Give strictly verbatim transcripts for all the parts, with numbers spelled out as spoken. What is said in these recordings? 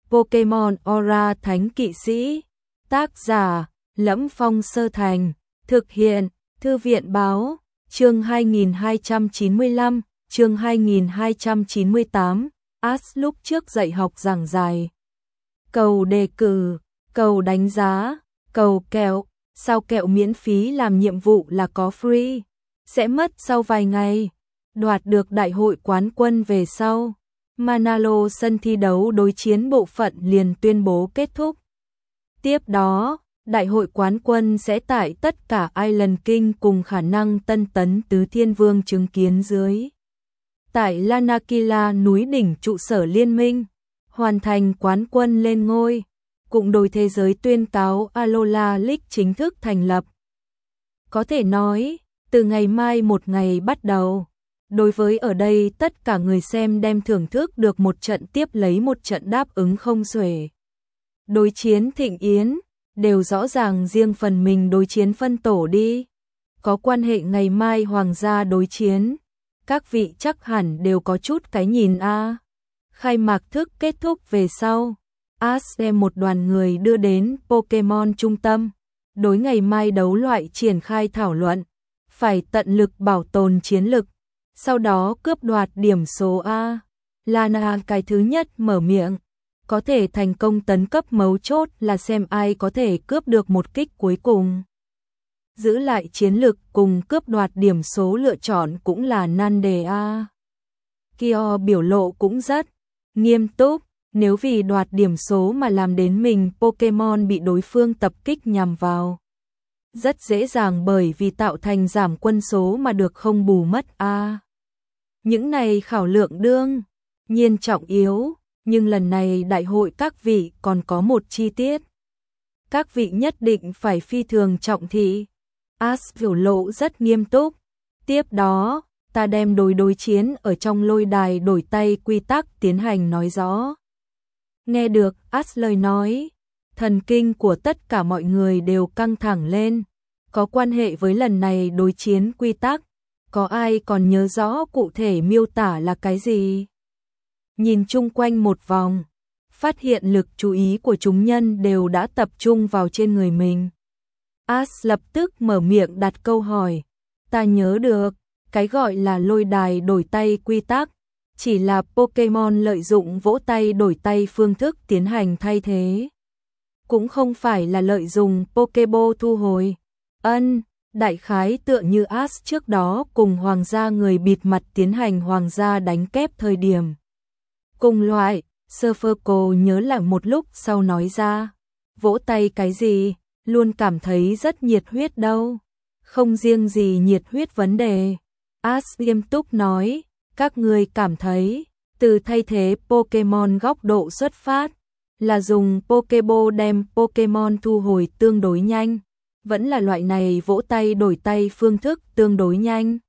Pokemon Aura Thánh Kỵ Sĩ. Tác giả: Lẫm Phong Sơ Thành. Thực hiện: Thư viện báo. Chương hai nghìn hai trăm chín mươi lăm, chương hai nghìn hai trăm chín mươi tám. Ash lúc trước dạy học giảng dài. Cầu đề cử, cầu đánh giá, cầu kẹo, sao kẹo miễn phí làm nhiệm vụ là có free, sẽ mất sau vài ngày. Đoạt được đại hội quán quân về sau, Manalo sân thi đấu đối chiến bộ phận liền tuyên bố kết thúc. Tiếp đó, đại hội quán quân sẽ tại tất cả Island King cùng khả năng tân tấn tứ thiên vương chứng kiến dưới. Tại Lanakila núi đỉnh trụ sở liên minh, hoàn thành quán quân lên ngôi, cùng đội thế giới tuyên cáo Alola League chính thức thành lập. Có thể nói, từ ngày mai một ngày bắt đầu, đối với ở đây tất cả người xem đem thưởng thức được một trận tiếp lấy một trận đáp ứng không xuể. Đối chiến thịnh yến, đều rõ ràng riêng phần mình đối chiến phân tổ đi. Có quan hệ ngày mai hoàng gia đối chiến, các vị chắc hẳn đều có chút cái nhìn a. À. Khai mạc thức kết thúc về sau, Ash đem một đoàn người đưa đến Pokemon trung tâm, đối ngày mai đấu loại triển khai thảo luận, phải tận lực bảo tồn chiến lực, sau đó cướp đoạt điểm số A. Lana cái thứ nhất mở miệng, có thể thành công tấn cấp mấu chốt là xem ai có thể cướp được một kích cuối cùng. Giữ lại chiến lực cùng cướp đoạt điểm số lựa chọn cũng là nan đề A. Kyo biểu lộ cũng rất nghiêm túc, nếu vì đoạt điểm số mà làm đến mình Pokemon bị đối phương tập kích nhằm vào. Rất dễ dàng bởi vì tạo thành giảm quân số mà được không bù mất A. Những này khảo lượng đương nhiên trọng yếu, nhưng lần này đại hội các vị còn có một chi tiết. Các vị nhất định phải phi thường trọng thị. Ash biểu lộ rất nghiêm túc. Tiếp đó, ta đem đối đối chiến ở trong lôi đài đổi tay quy tắc tiến hành nói rõ. Nghe được Ash lời nói, thần kinh của tất cả mọi người đều căng thẳng lên. Có quan hệ với lần này đối chiến quy tắc, có ai còn nhớ rõ cụ thể miêu tả là cái gì? Nhìn chung quanh một vòng, phát hiện lực chú ý của chúng nhân đều đã tập trung vào trên người mình. Ash lập tức mở miệng đặt câu hỏi. Ta nhớ được, cái gọi là lôi đài đổi tay quy tắc, chỉ là Pokemon lợi dụng vỗ tay đổi tay phương thức tiến hành thay thế. Cũng không phải là lợi dụng Pokeball thu hồi. Ân, đại khái tựa như Ash trước đó cùng hoàng gia người bịt mặt tiến hành hoàng gia đánh kép thời điểm. Cùng loại, Surferco nhớ lại một lúc sau nói ra, vỗ tay cái gì, luôn cảm thấy rất nhiệt huyết đâu. Không riêng gì nhiệt huyết vấn đề. Ash nghiêm túc nói, các người cảm thấy, từ thay thế Pokemon góc độ xuất phát, là dùng Pokeball đem Pokemon thu hồi tương đối nhanh, vẫn là loại này vỗ tay đổi tay phương thức tương đối nhanh.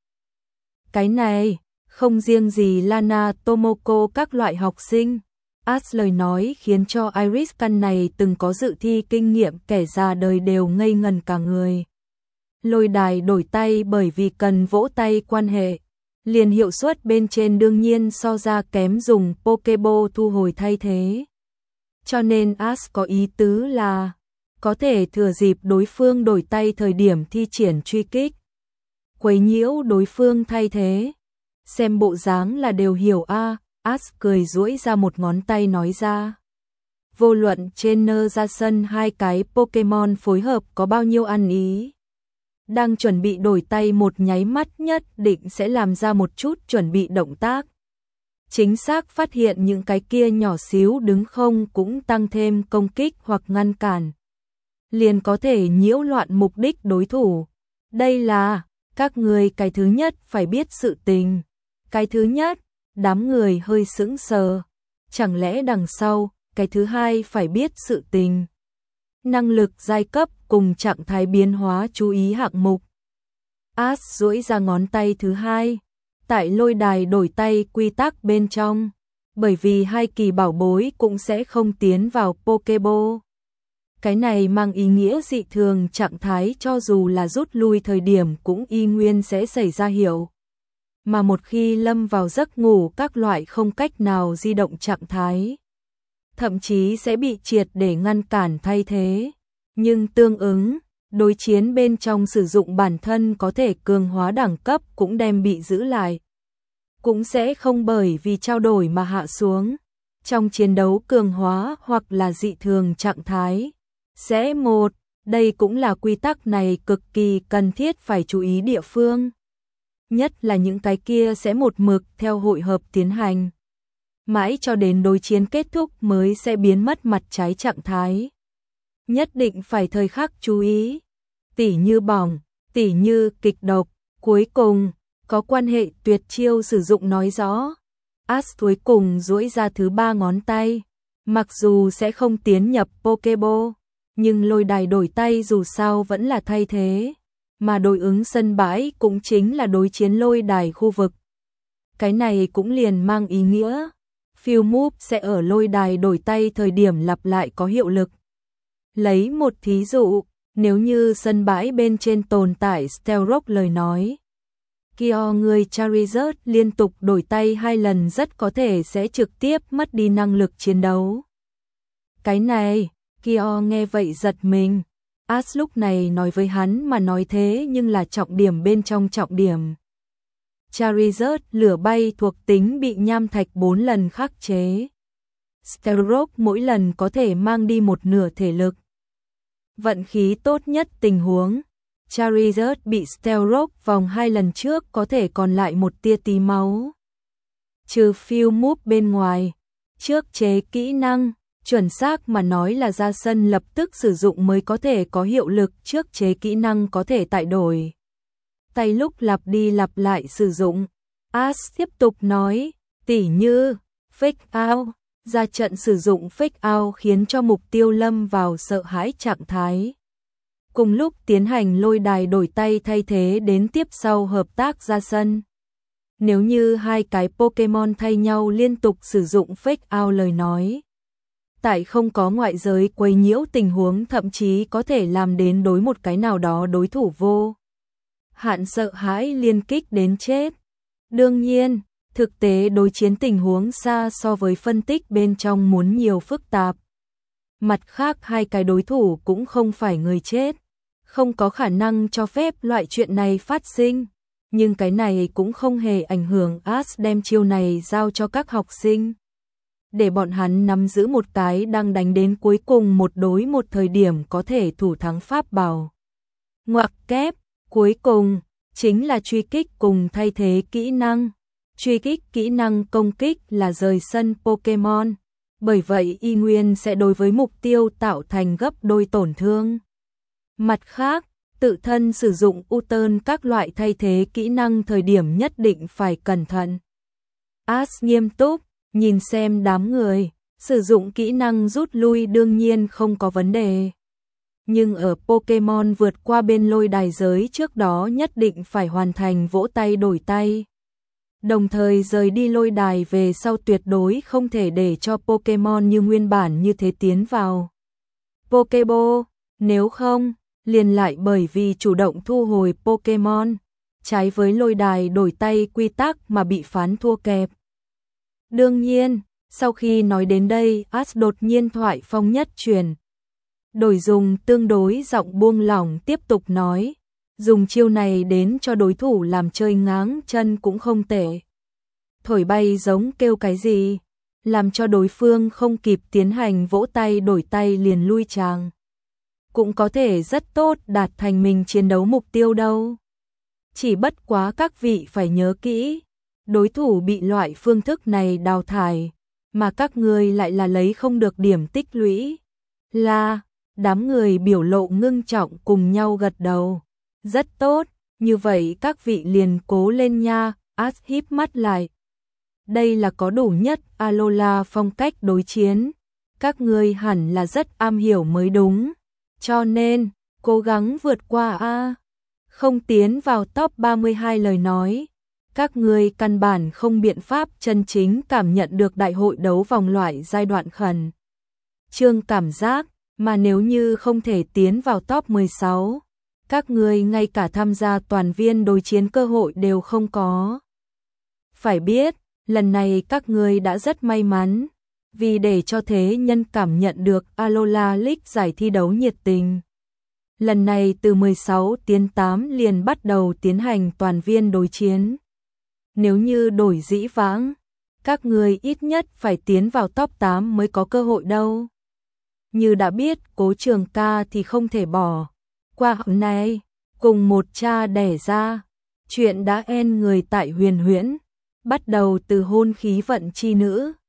Cái này, không riêng gì Lana Tomoko các loại học sinh. Ash lời nói khiến cho Iris căn này từng có dự thi kinh nghiệm kẻ già đời đều ngây ngần cả người. Lôi đài đổi tay bởi vì cần vỗ tay quan hệ, liền hiệu suất bên trên đương nhiên so ra kém dùng Pokeball thu hồi thay thế. Cho nên Ash có ý tứ là có thể thừa dịp đối phương đổi tay thời điểm thi triển truy kích, quấy nhiễu đối phương thay thế. Xem bộ dáng là đều hiểu a. À, Ash cười duỗi ra một ngón tay nói ra. Vô luận trainer ra sân hai cái Pokemon phối hợp có bao nhiêu ăn ý, đang chuẩn bị đổi tay một nháy mắt nhất định sẽ làm ra một chút chuẩn bị động tác. Chính xác phát hiện những cái kia nhỏ xíu đứng không cũng tăng thêm công kích hoặc ngăn cản, liền có thể nhiễu loạn mục đích đối thủ. Đây là các người cái thứ nhất phải biết sự tình. Cái thứ nhất, đám người hơi sững sờ. Chẳng lẽ đằng sau, cái thứ hai phải biết sự tình. Năng lực giai cấp cùng trạng thái biến hóa chú ý hạng mục. Ash duỗi ra ngón tay thứ hai. Tại lôi đài đổi tay quy tắc bên trong, bởi vì hai kỳ bảo bối cũng sẽ không tiến vào Pokeball. Cái này mang ý nghĩa dị thường trạng thái cho dù là rút lui thời điểm cũng y nguyên sẽ xảy ra hiệu. Mà một khi lâm vào giấc ngủ các loại không cách nào di động trạng thái, thậm chí sẽ bị triệt để ngăn cản thay thế. Nhưng tương ứng, đối chiến bên trong sử dụng bản thân có thể cường hóa đẳng cấp cũng đem bị giữ lại. Cũng sẽ không bởi vì trao đổi mà hạ xuống. Trong chiến đấu cường hóa hoặc là dị thường trạng thái. Sẽ một, đây cũng là quy tắc này cực kỳ cần thiết phải chú ý địa phương. Nhất là những cái kia sẽ một mực theo hội hợp tiến hành. Mãi cho đến đối chiến kết thúc mới sẽ biến mất mặt trái trạng thái. Nhất định phải thời khắc chú ý. Tỉ như bỏng, tỉ như kịch độc. Cuối cùng, có quan hệ tuyệt chiêu sử dụng nói rõ. Ash cuối cùng duỗi ra thứ ba ngón tay. Mặc dù sẽ không tiến nhập Pokéball, nhưng lôi đài đổi tay dù sao vẫn là thay thế. Mà đối ứng sân bãi cũng chính là đối chiến lôi đài khu vực. Cái này cũng liền mang ý nghĩa. Field Move sẽ ở lôi đài đổi tay thời điểm lặp lại có hiệu lực. Lấy một thí dụ, nếu như sân bãi bên trên tồn tại Stealth Rock lời nói. Kyo người Charizard liên tục đổi tay hai lần rất có thể sẽ trực tiếp mất đi năng lực chiến đấu. Cái này, Kyo nghe vậy giật mình. Ash lúc này nói với hắn mà nói thế nhưng là trọng điểm bên trong trọng điểm. Charizard lửa bay thuộc tính bị nham thạch bốn lần khắc chế. Stealth Rock mỗi lần có thể mang đi một nửa thể lực. Vận khí tốt nhất tình huống, Charizard bị Stealth Rock vòng hai lần trước có thể còn lại một tia tí máu. Trừ Field Move bên ngoài, trước chế kỹ năng, chuẩn xác mà nói là ra sân lập tức sử dụng mới có thể có hiệu lực, trước chế kỹ năng có thể tại đổi. Tay lúc lặp đi lặp lại sử dụng. Ash tiếp tục nói, tỉ như, Fake Out, ra trận sử dụng Fake Out khiến cho mục tiêu lâm vào sợ hãi trạng thái. Cùng lúc tiến hành lôi đài đổi tay thay thế đến tiếp sau hợp tác ra sân. Nếu như hai cái Pokemon thay nhau liên tục sử dụng Fake Out lời nói. Tại không có ngoại giới quấy nhiễu tình huống thậm chí có thể làm đến đối một cái nào đó đối thủ vô hạn sợ hãi liên kích đến chết. Đương nhiên, thực tế đối chiến tình huống xa so với phân tích bên trong muốn nhiều phức tạp. Mặt khác hai cái đối thủ cũng không phải người chết, không có khả năng cho phép loại chuyện này phát sinh. Nhưng cái này cũng không hề ảnh hưởng Ash đem chiêu này giao cho các học sinh. Để bọn hắn nắm giữ một cái đang đánh đến cuối cùng một đối một thời điểm có thể thủ thắng pháp bảo. Ngoặc kép, cuối cùng, chính là truy kích cùng thay thế kỹ năng. Truy kích kỹ năng công kích là rời sân Pokemon, bởi vậy y nguyên sẽ đối với mục tiêu tạo thành gấp đôi tổn thương. Mặt khác, tự thân sử dụng U-turn các loại thay thế kỹ năng thời điểm nhất định phải cẩn thận. Ash nghiêm túc, nhìn xem đám người, sử dụng kỹ năng rút lui đương nhiên không có vấn đề. Nhưng ở Pokemon vượt qua bên lôi đài giới trước đó nhất định phải hoàn thành vỗ tay đổi tay. Đồng thời rời đi lôi đài về sau tuyệt đối không thể để cho Pokemon như nguyên bản như thế tiến vào Pokéball, nếu không, liền lại bởi vì chủ động thu hồi Pokemon, trái với lôi đài đổi tay quy tắc mà bị phán thua kẹp. Đương nhiên, sau khi nói đến đây, Ash đột nhiên thoại phong nhất chuyển. Đổi dùng tương đối giọng buông lỏng tiếp tục nói, dùng chiêu này đến cho đối thủ làm chơi ngáng chân cũng không tệ. Thổi bay giống kêu cái gì, làm cho đối phương không kịp tiến hành vỗ tay đổi tay liền lui tràng. Cũng có thể rất tốt đạt thành mình chiến đấu mục tiêu đâu. Chỉ bất quá các vị phải nhớ kỹ, đối thủ bị loại phương thức này đào thải, mà các người lại là lấy không được điểm tích lũy. Là, đám người biểu lộ ngưng trọng cùng nhau gật đầu. Rất tốt, như vậy các vị liền cố lên nha. Ash híp mắt lại. Đây là có đủ nhất Alola phong cách đối chiến. Các người hẳn là rất am hiểu mới đúng. Cho nên, cố gắng vượt qua a. Không tiến vào top ba mươi hai lời nói. Các người căn bản không biện pháp chân chính cảm nhận được đại hội đấu vòng loại giai đoạn khẩn trương cảm giác, mà nếu như không thể tiến vào top mười sáu, các người ngay cả tham gia toàn viên đối chiến cơ hội đều không có. Phải biết, lần này các người đã rất may mắn, Vì để cho thế nhân cảm nhận được Alola League giải thi đấu nhiệt tình. Lần này từ mười sáu tiến tám liền bắt đầu tiến hành toàn viên đối chiến. Nếu như đổi dĩ vãng, các người ít nhất phải tiến vào top tám mới có cơ hội đâu. Như đã biết, Cố Trường Ca thì không thể bỏ qua hôm nay, cùng một cha đẻ ra. Chuyện đã en người tại Huyền Huyễn, bắt đầu từ hôn khí vận chi nữ,